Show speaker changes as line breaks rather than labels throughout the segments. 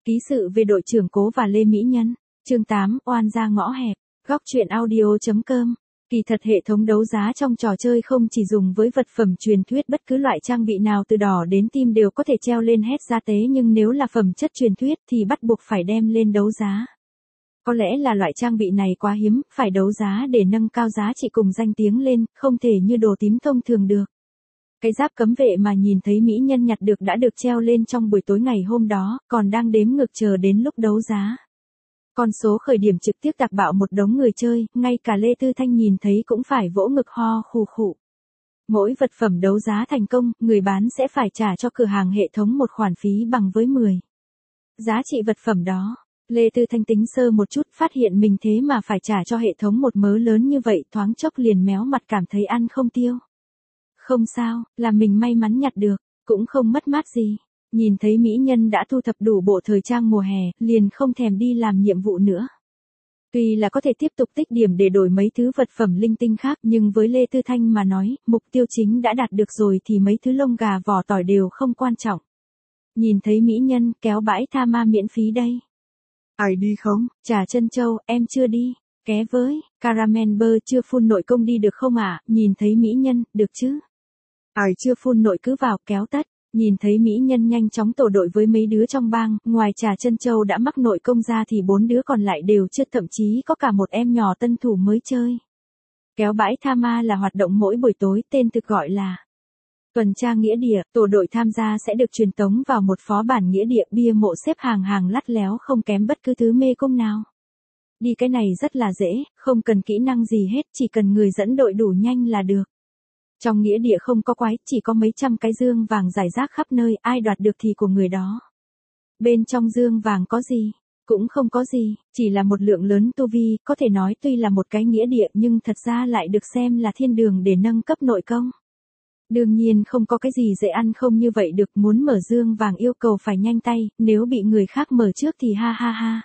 Ký sự về đội trưởng Cố và Lê Mỹ Nhân. Chương 8, oan ra ngõ hẹp. Góc truyện audio.com. Kỳ thật hệ thống đấu giá trong trò chơi không chỉ dùng với vật phẩm truyền thuyết, bất cứ loại trang bị nào từ đỏ đến tim đều có thể treo lên hét ra tế, nhưng nếu là phẩm chất truyền thuyết thì bắt buộc phải đem lên đấu giá. Có lẽ là loại trang bị này quá hiếm, phải đấu giá để nâng cao giá trị cùng danh tiếng lên, không thể như đồ tím thông thường được. Cái giáp cấm vệ mà nhìn thấy Mỹ Nhân nhặt được đã được treo lên trong buổi tối ngày hôm đó, còn đang đếm ngược chờ đến lúc đấu giá. Con số khởi điểm trực tiếp tạc bạo một đống người chơi, ngay cả Lê Tư Thanh nhìn thấy cũng phải vỗ ngực ho khù khụ. Mỗi vật phẩm đấu giá thành công, người bán sẽ phải trả cho cửa hàng hệ thống một khoản phí bằng với 10 giá trị vật phẩm đó. Lê Tư Thanh tính sơ một chút, phát hiện mình thế mà phải trả cho hệ thống một mớ lớn như vậy, thoáng chốc liền méo mặt cảm thấy ăn không tiêu. Không sao, là mình may mắn nhặt được, cũng không mất mát gì. Nhìn thấy Mỹ Nhân đã thu thập đủ bộ thời trang mùa hè, liền không thèm đi làm nhiệm vụ nữa. Tuy là có thể tiếp tục tích điểm để đổi mấy thứ vật phẩm linh tinh khác, nhưng với Lê Tư Thanh mà nói, mục tiêu chính đã đạt được rồi thì mấy thứ lông gà vỏ tỏi đều không quan trọng. Nhìn thấy Mỹ Nhân, kéo bãi tha ma miễn phí đây.
Ai đi không?
Trà Trân Châu, em chưa đi. Ké với, Caramel Bơ chưa full nội công đi được không ạ? Nhìn thấy Mỹ Nhân, được chứ?
Ai
chưa full nội cứ vào, kéo tất. Nhìn thấy Mỹ Nhân nhanh chóng tổ đội với mấy đứa trong bang, ngoài Trà Trân Châu đã mắc nội công ra thì 4 đứa còn lại đều chưa, thậm chí có cả một em nhỏ tân thủ mới chơi. Kéo bãi tha ma là hoạt động mỗi buổi tối, tên thực gọi là tuần tra nghĩa địa. Tổ đội tham gia sẽ được truyền tống vào một phó bản nghĩa địa, bia mộ xếp hàng hàng lắt léo không kém bất cứ thứ mê cung nào. Đi cái này rất là dễ, không cần kỹ năng gì hết, chỉ cần người dẫn đội đủ nhanh là được. Trong nghĩa địa không có quái, chỉ có mấy trăm cái dương vàng rải rác khắp nơi, ai đoạt được thì của người đó. Bên trong dương vàng có gì? Cũng không có gì, chỉ là một lượng lớn tu vi, có thể nói tuy là một cái nghĩa địa nhưng thật ra lại được xem là thiên đường để nâng cấp nội công. Đương nhiên không có cái gì dễ ăn không như vậy được, muốn mở dương vàng yêu cầu phải nhanh tay, nếu bị người khác mở trước thì ha ha ha.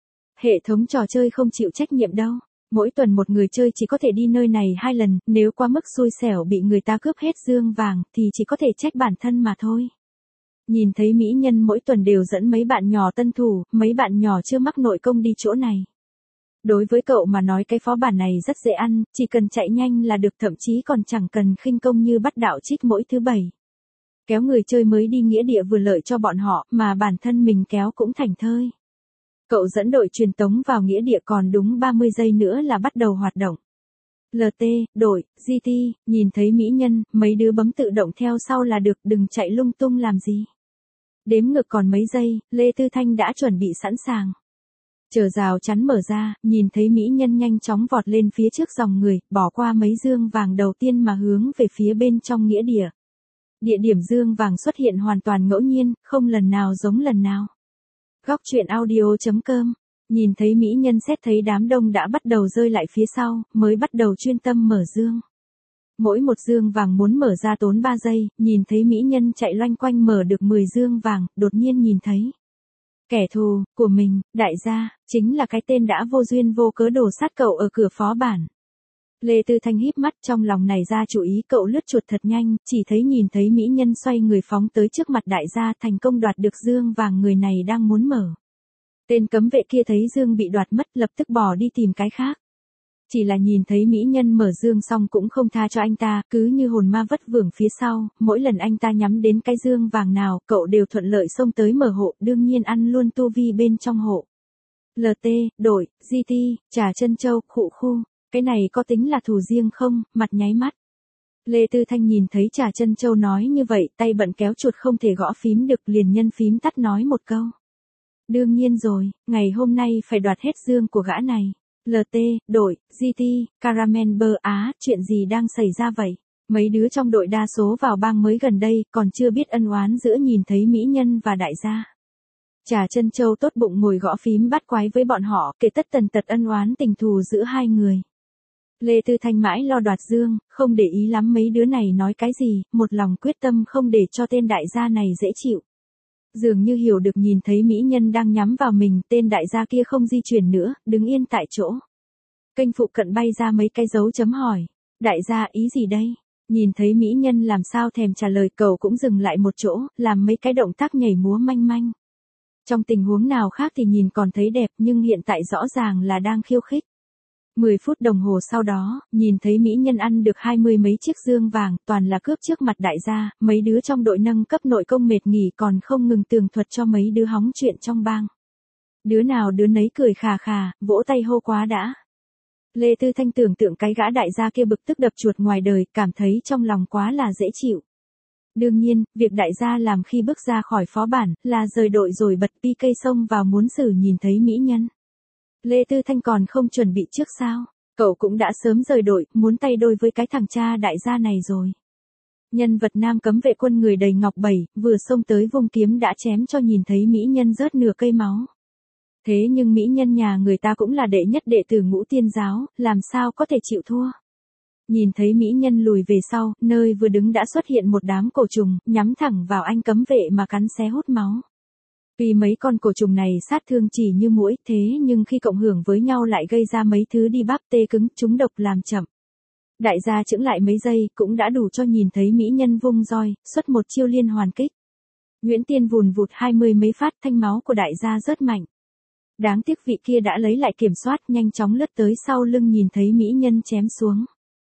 Hệ thống trò chơi không chịu trách nhiệm đâu. Mỗi tuần một người chơi chỉ có thể đi nơi này 2 lần, nếu quá mức xui xẻo bị người ta cướp hết dương vàng thì chỉ có thể trách bản thân mà thôi. Nhìn thấy Mỹ Nhân mỗi tuần đều dẫn mấy bạn nhỏ tân thủ, mấy bạn nhỏ chưa mắc nội công đi chỗ này. Đối với cậu mà nói cái phó bản này rất dễ ăn, chỉ cần chạy nhanh là được, thậm chí còn chẳng cần khinh công như bắt đạo trích mỗi thứ 7. Kéo người chơi mới đi nghĩa địa vừa lợi cho bọn họ, mà bản thân mình kéo cũng thành thơi. Cậu dẫn đội truyền tống vào nghĩa địa còn đúng 30 giây nữa là bắt đầu hoạt động. LT, đội, GT, nhìn thấy Mỹ Nhân, mấy đứa bấm tự động theo sau là được, đừng chạy lung tung làm gì. Đếm ngược còn mấy giây, Lê Tư Thanh đã chuẩn bị sẵn sàng. Chờ rào chắn mở ra, nhìn thấy Mỹ Nhân nhanh chóng vọt lên phía trước dòng người, bỏ qua mấy dương vàng đầu tiên mà hướng về phía bên trong nghĩa địa. Địa điểm dương vàng xuất hiện hoàn toàn ngẫu nhiên, không lần nào giống lần nào. Góc truyện audio.com. Nhìn thấy Mỹ Nhân xét thấy đám đông đã bắt đầu rơi lại phía sau, mới bắt đầu chuyên tâm mở dương. Mỗi một dương vàng muốn mở ra tốn 3 giây, nhìn thấy Mỹ Nhân chạy loanh quanh mở được 10 dương vàng, đột nhiên nhìn thấy kẻ thù của mình, đại gia, chính là cái tên đã vô duyên vô cớ đổ sát cậu ở cửa phó bản. Lê Tư Thanh híp mắt, trong lòng này ra chủ ý, cậu lướt chuột thật nhanh, chỉ thấy nhìn thấy Mỹ Nhân xoay người phóng tới trước mặt đại gia, thành công đoạt được dương vàng người này đang muốn mở. Tên cấm vệ kia thấy dương bị đoạt mất, lập tức bỏ đi tìm cái khác. Chỉ là nhìn thấy Mỹ Nhân mở dương xong cũng không tha cho anh ta, cứ như hồn ma vất vưởng phía sau, mỗi lần anh ta nhắm đến cái dương vàng nào, cậu đều thuận lợi xông tới mở hộ, đương nhiên ăn luôn tu vi bên trong hộ. LT, đội, GT, Trà Trân Châu, khụ khu, cái này có tính là thù riêng không? Mặt nháy mắt. Lê Tư Thanh nhìn thấy Trà Trân Châu nói như vậy, tay bận kéo chuột không thể gõ phím được, liền nhân phím tắt nói một câu. Đương nhiên rồi, ngày hôm nay phải đoạt hết dương của gã này. LT, đội, GT, Caramel Bơ Á, chuyện gì đang xảy ra vậy? Mấy đứa trong đội đa số vào bang mới gần đây, còn chưa biết ân oán giữa, nhìn thấy Mỹ Nhân và đại gia. Trà Trân Châu tốt bụng ngồi gõ phím bắt quái với bọn họ, kể tất tần tật ân oán tình thù giữa hai người. Lê Tư Thanh mãi lo đoạt dương, không để ý lắm mấy đứa này nói cái gì, một lòng quyết tâm không để cho tên đại gia này dễ chịu. Dường như hiểu được, nhìn thấy Mỹ Nhân đang nhắm vào mình, tên đại gia kia không di chuyển nữa, đứng yên tại chỗ. Kênh phụ cận bay ra mấy cái dấu chấm hỏi. Đại gia ý gì đây? Nhìn thấy Mỹ Nhân làm sao thèm trả lời, cậu cũng dừng lại một chỗ, làm mấy cái động tác nhảy múa manh manh. Trong tình huống nào khác thì nhìn còn thấy đẹp nhưng hiện tại rõ ràng là đang khiêu khích. 10 phút đồng hồ sau đó, nhìn thấy mỹ nhân ăn được 20 mấy chiếc dương vàng, toàn là cướp trước mặt đại gia, mấy đứa trong đội nâng cấp nội công mệt nghỉ còn không ngừng tường thuật cho mấy đứa hóng chuyện trong bang. Đứa nào đứa nấy cười khà khà, vỗ tay hô quá đã. Lê Tư Thanh tưởng tượng cái gã đại gia kia bực tức đập chuột ngoài đời, cảm thấy trong lòng quá là dễ chịu. Đương nhiên, việc đại gia làm khi bước ra khỏi phó bản, là rời đội rồi bật PK xông vào muốn xử nhìn thấy mỹ nhân. Lê Tư Thanh còn không chuẩn bị trước sao, cậu cũng đã sớm rời đội, muốn tay đôi với cái thằng cha đại gia này rồi. Nhân vật nam cấm vệ quân người đầy ngọc bẩy, vừa xông tới vung kiếm đã chém cho nhìn thấy mỹ nhân rớt nửa cây máu. Thế nhưng mỹ nhân nhà người ta cũng là đệ nhất đệ tử Ngũ Tiên giáo, làm sao có thể chịu thua. Nhìn thấy mỹ nhân lùi về sau, nơi vừa đứng đã xuất hiện một đám cổ trùng, nhắm thẳng vào anh cấm vệ mà cắn xé hút máu. Vì mấy con cổ trùng này sát thương chỉ như muỗi, thế nhưng khi cộng hưởng với nhau lại gây ra mấy thứ đi bắp tê cứng, chúng độc làm chậm. Đại gia chững lại mấy giây, cũng đã đủ cho nhìn thấy mỹ nhân vung roi, xuất một chiêu liên hoàn kích. Nguyễn Tiên vùn vụt 20 mấy phát, thanh máu của đại gia rất mạnh. Đáng tiếc vị kia đã lấy lại kiểm soát, nhanh chóng lướt tới sau lưng nhìn thấy mỹ nhân chém xuống.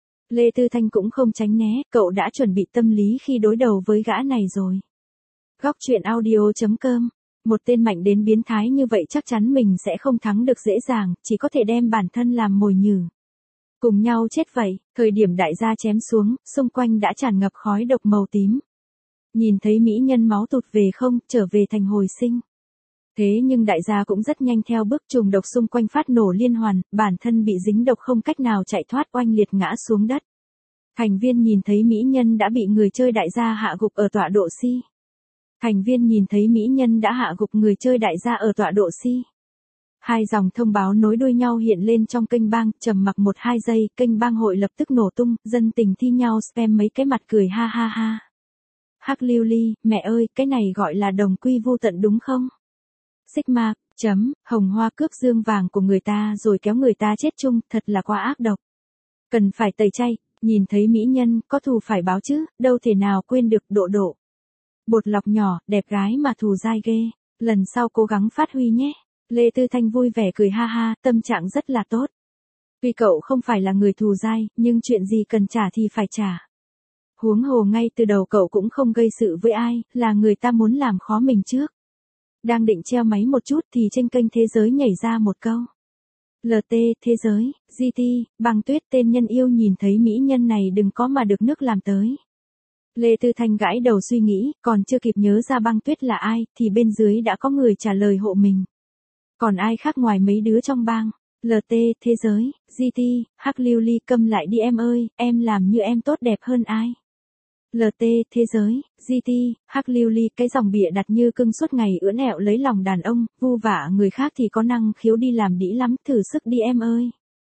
Lê Tư Thanh cũng không tránh né, cậu đã chuẩn bị tâm lý khi đối đầu với gã này rồi. Góc truyện audio.com. Một tên mạnh đến biến thái như vậy chắc chắn mình sẽ không thắng được dễ dàng, chỉ có thể đem bản thân làm mồi nhử. Cùng nhau chết vậy, thời điểm đại gia chém xuống, xung quanh đã tràn ngập khói độc màu tím. Nhìn thấy mỹ nhân máu tụt về không, trở về thành hồi sinh. Thế nhưng đại gia cũng rất nhanh theo bước trùng độc xung quanh phát nổ liên hoàn, bản thân bị dính độc không cách nào chạy thoát oanh liệt ngã xuống đất. Thành viên nhìn thấy mỹ nhân đã bị người chơi đại gia hạ gục ở tọa độ C. Thành viên nhìn thấy mỹ nhân đã hạ gục người chơi đại gia ở tọa độ C. Hai dòng thông báo nối đuôi nhau hiện lên trong kênh bang, trầm mặc 1-2 giây, kênh bang hội lập tức nổ tung, dân tình thi nhau spam mấy cái mặt cười ha ha ha. Hắc Lưu Ly, mẹ ơi, cái này gọi là đồng quy vu tận đúng không? Sigma, hồng hoa cướp dương vàng của người ta rồi kéo người ta chết chung, thật là quá ác độc. Cần phải tẩy chay, nhìn thấy mỹ nhân, có thù phải báo chứ, đâu thể nào quên được độ. Bột lọc nhỏ, đẹp gái mà thù dai ghê, lần sau cố gắng phát huy nhé. Lê Tư Thanh vui vẻ cười ha ha, tâm trạng rất là tốt. Vì cậu không phải là người thù dai, nhưng chuyện gì cần trả thì phải trả. Huống hồ ngay từ đầu cậu cũng không gây sự với ai, là người ta muốn làm khó mình trước. Đang định treo máy một chút thì trên kênh thế giới nhảy ra một câu. LT, thế giới, GT, Băng Tuyết tên nhân yêu nhìn thấy mỹ nhân này đừng có mà được nước làm tới. Lê Tư Thanh gãi đầu suy nghĩ, còn chưa kịp nhớ ra Băng Tuyết là ai, thì bên dưới đã có người trả lời hộ mình. Còn ai khác ngoài mấy đứa trong bang? LT, thế giới, GT, Hắc Lưu Ly câm lại đi em ơi, em làm như em tốt đẹp hơn ai? LT, thế giới, GT, Hắc Lưu Ly cái dòng bịa đặt như cưng suốt ngày ưỡn ẹo lấy lòng đàn ông, vu vả người khác thì có năng khiếu đi làm đĩ lắm, thử sức đi em ơi.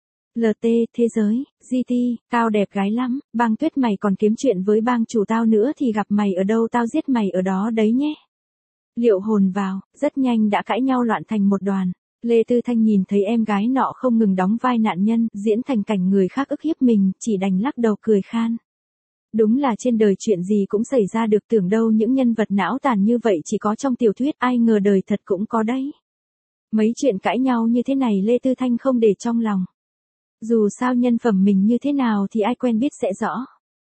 LT, thế giới, GT, tao đẹp gái lắm, Băng Tuyết mày còn kiếm chuyện với bang chủ tao nữa thì gặp mày ở đâu tao giết mày ở đó đấy nhé. Liệu hồn vào, rất nhanh đã cãi nhau loạn thành một đoàn. Lê Tư Thanh nhìn thấy em gái nọ không ngừng đóng vai nạn nhân, diễn thành cảnh người khác ức hiếp mình, chỉ đành lắc đầu cười khan. Đúng là trên đời chuyện gì cũng xảy ra được, tưởng đâu những nhân vật não tàn như vậy chỉ có trong tiểu thuyết, ai ngờ đời thật cũng có đấy. Mấy chuyện cãi nhau như thế này Lê Tư Thanh không để trong lòng. Dù sao nhân phẩm mình như thế nào thì ai quen biết sẽ rõ.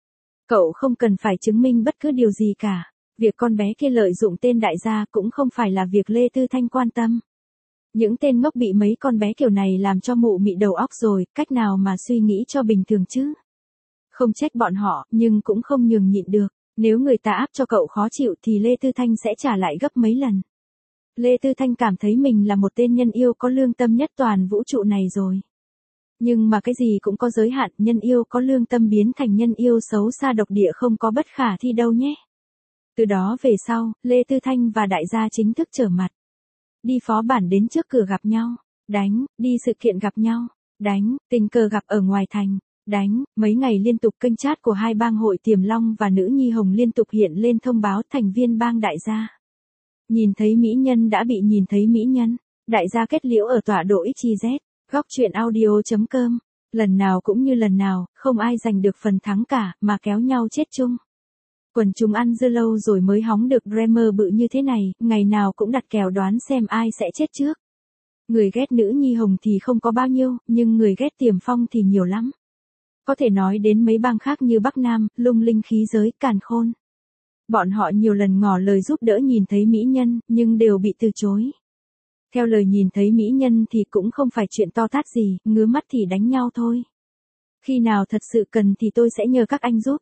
Cậu không cần phải chứng minh bất cứ điều gì cả. Việc con bé kia lợi dụng tên đại gia cũng không phải là việc Lê Tư Thanh quan tâm. Những tên ngốc bị mấy con bé kiểu này làm cho mụ mị đầu óc rồi, cách nào mà suy nghĩ cho bình thường chứ. Không trách bọn họ, nhưng cũng không nhường nhịn được. Nếu người ta áp cho cậu khó chịu thì Lê Tư Thanh sẽ trả lại gấp mấy lần. Lê Tư Thanh cảm thấy mình là một tên nhân yêu có lương tâm nhất toàn vũ trụ này rồi. Nhưng mà cái gì cũng có giới hạn, nhân yêu có lương tâm biến thành nhân yêu xấu xa độc địa không có bất khả thi đâu nhé. Từ đó về sau, Lê Tư Thanh và đại gia chính thức trở mặt. Đi phó bản đến trước cửa gặp nhau, đánh, đi sự kiện gặp nhau, đánh, tình cờ gặp ở ngoài thành, đánh, mấy ngày liên tục kênh chat của hai bang hội Tiềm Long và Nữ Nhi Hồng liên tục hiện lên thông báo thành viên bang đại gia. Nhìn thấy mỹ nhân đã bị nhìn thấy mỹ nhân, đại gia kết liễu ở tọa độ XYZ, góc truyện audio.com. Lần nào cũng như lần nào, không ai giành được phần thắng cả, mà kéo nhau chết chung. Quần chúng ăn dưa lâu rồi mới hóng được Dreamer bự như thế này, ngày nào cũng đặt kèo đoán xem ai sẽ chết trước. Người ghét nữ nhi hồng thì không có bao nhiêu, nhưng người ghét Tiềm Phong thì nhiều lắm. Có thể nói đến mấy bang khác như Bắc Nam, Lung Linh Khí Giới, Càn Khôn. Bọn họ nhiều lần ngỏ lời giúp đỡ nhìn thấy mỹ nhân, nhưng đều bị từ chối. Theo lời nhìn thấy mỹ nhân thì cũng không phải chuyện to tát gì, ngứa mắt thì đánh nhau thôi. Khi nào thật sự cần thì tôi sẽ nhờ các anh giúp.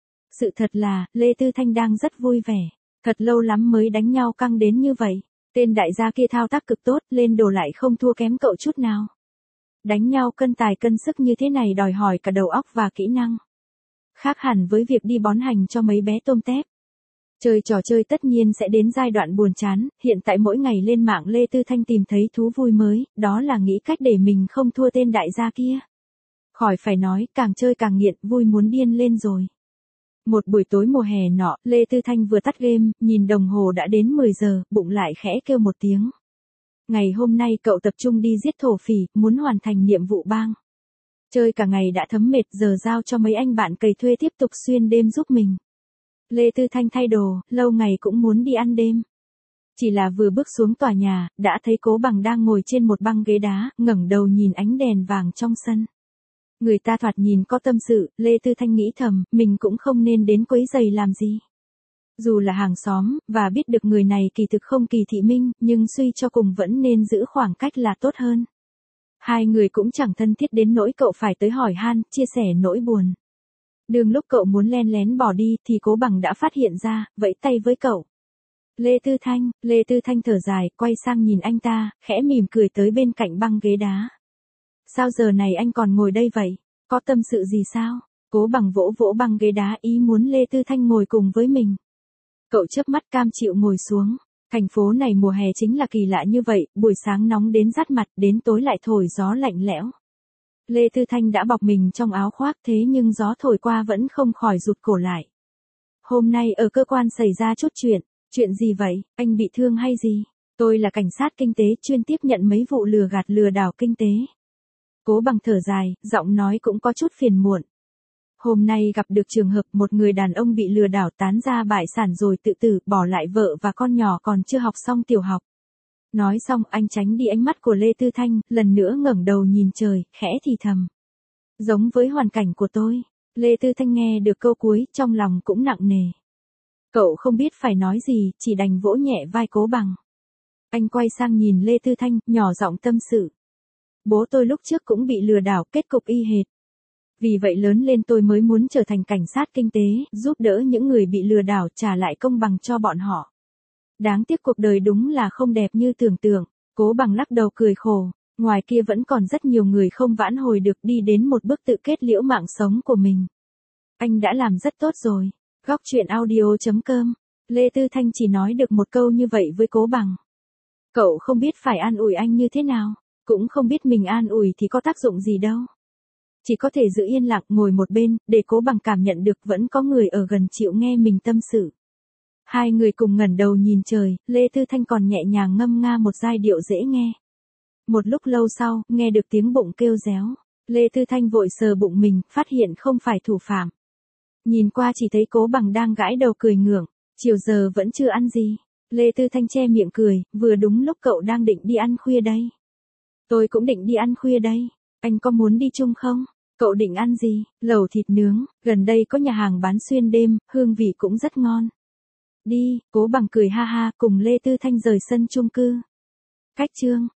Sự thật là, Lê Tư Thanh đang rất vui vẻ. Thật lâu lắm mới đánh nhau căng đến như vậy. Tên đại gia kia thao tác cực tốt, lên đồ lại không thua kém cậu chút nào. Đánh nhau cân tài cân sức như thế này đòi hỏi cả đầu óc và kỹ năng. Khác hẳn với việc đi bón hành cho mấy bé tôm tép. Chơi trò chơi tất nhiên sẽ đến giai đoạn buồn chán, hiện tại mỗi ngày lên mạng Lê Tư Thanh tìm thấy thú vui mới, đó là nghĩ cách để mình không thua tên đại gia kia. Khỏi phải nói, càng chơi càng nghiện, vui muốn điên lên rồi. Một buổi tối mùa hè nọ, Lê Tư Thanh vừa tắt game, nhìn đồng hồ đã đến 10 giờ, bụng lại khẽ kêu một tiếng. Ngày hôm nay cậu tập trung đi giết thổ phỉ, muốn hoàn thành nhiệm vụ bang. Chơi cả ngày đã thấm mệt, giờ giao cho mấy anh bạn cày thuê tiếp tục xuyên đêm giúp mình. Lê Tư Thanh thay đồ, lâu ngày cũng muốn đi ăn đêm. Chỉ là vừa bước xuống tòa nhà, đã thấy Cố Bằng đang ngồi trên một băng ghế đá, ngẩng đầu nhìn ánh đèn vàng trong sân. Người ta thoạt nhìn có tâm sự, Lê Tư Thanh nghĩ thầm, mình cũng không nên đến quấy rầy làm gì. Dù là hàng xóm, và biết được người này kỳ thực không kỳ thị minh, nhưng suy cho cùng vẫn nên giữ khoảng cách là tốt hơn. Hai người cũng chẳng thân thiết đến nỗi cậu phải tới hỏi han, chia sẻ nỗi buồn. Đường lúc cậu muốn len lén bỏ đi thì Cố Bằng đã phát hiện ra, vẫy tay với cậu. Lê Tư Thanh thở dài, quay sang nhìn anh ta, khẽ mỉm cười tới bên cạnh băng ghế đá. Sao giờ này anh còn ngồi đây vậy? Có tâm sự gì sao? Cố Bằng vỗ vỗ băng ghế đá ý muốn Lê Tư Thanh ngồi cùng với mình. Cậu chớp mắt cam chịu ngồi xuống. Thành phố này mùa hè chính là kỳ lạ như vậy, buổi sáng nóng đến rát mặt, đến tối lại thổi gió lạnh lẽo. Lê Tư Thanh đã bọc mình trong áo khoác thế nhưng gió thổi qua vẫn không khỏi rụt cổ lại. Hôm nay ở cơ quan xảy ra chút chuyện. Chuyện gì vậy, anh bị thương hay gì? Tôi là cảnh sát kinh tế chuyên tiếp nhận mấy vụ lừa gạt lừa đảo kinh tế. Cố Bằng thở dài, giọng nói cũng có chút phiền muộn. Hôm nay gặp được trường hợp một người đàn ông bị lừa đảo tán ra bại sản rồi tự tử, bỏ lại vợ và con nhỏ còn chưa học xong tiểu học. Nói xong anh tránh đi ánh mắt của Lê Tư Thanh, lần nữa ngẩng đầu nhìn trời, khẽ thì thầm. Giống với hoàn cảnh của tôi. Lê Tư Thanh nghe được câu cuối, trong lòng cũng nặng nề. Cậu không biết phải nói gì, chỉ đành vỗ nhẹ vai Cố Bằng. Anh quay sang nhìn Lê Tư Thanh, nhỏ giọng tâm sự. Bố tôi lúc trước cũng bị lừa đảo, kết cục y hệt. Vì vậy lớn lên tôi mới muốn trở thành cảnh sát kinh tế, giúp đỡ những người bị lừa đảo trả lại công bằng cho bọn họ. Đáng tiếc cuộc đời đúng là không đẹp như tưởng tượng. Cố Bằng lắc đầu cười khổ. Ngoài kia vẫn còn rất nhiều người không vãn hồi được đi đến một bước tự kết liễu mạng sống của mình. Anh đã làm rất tốt rồi. Góc truyện audio.com. Lê Tư Thanh chỉ nói được một câu như vậy với Cố Bằng. Cậu không biết phải an ủi anh như thế nào, cũng không biết mình an ủi thì có tác dụng gì đâu. Chỉ có thể giữ yên lặng ngồi một bên, để Cố Bằng cảm nhận được vẫn có người ở gần chịu nghe mình tâm sự. Hai người cùng ngẩng đầu nhìn trời, Lê Tư Thanh còn nhẹ nhàng ngâm nga một giai điệu dễ nghe. Một lúc lâu sau, nghe được tiếng bụng kêu réo. Lê Tư Thanh vội sờ bụng mình, phát hiện không phải thủ phạm. Nhìn qua chỉ thấy Cố Bằng đang gãi đầu cười ngượng, chiều giờ vẫn chưa ăn gì. Lê Tư Thanh che miệng cười, vừa đúng lúc cậu đang định đi ăn khuya đây. Tôi cũng định đi ăn khuya đây, anh có muốn đi chung không? Cậu định ăn gì? Lẩu thịt nướng, gần đây có nhà hàng bán xuyên đêm, hương vị cũng rất ngon. Đi, Cố Bằng cười ha ha cùng Lê Tư Thanh rời sân chung cư. Cách chương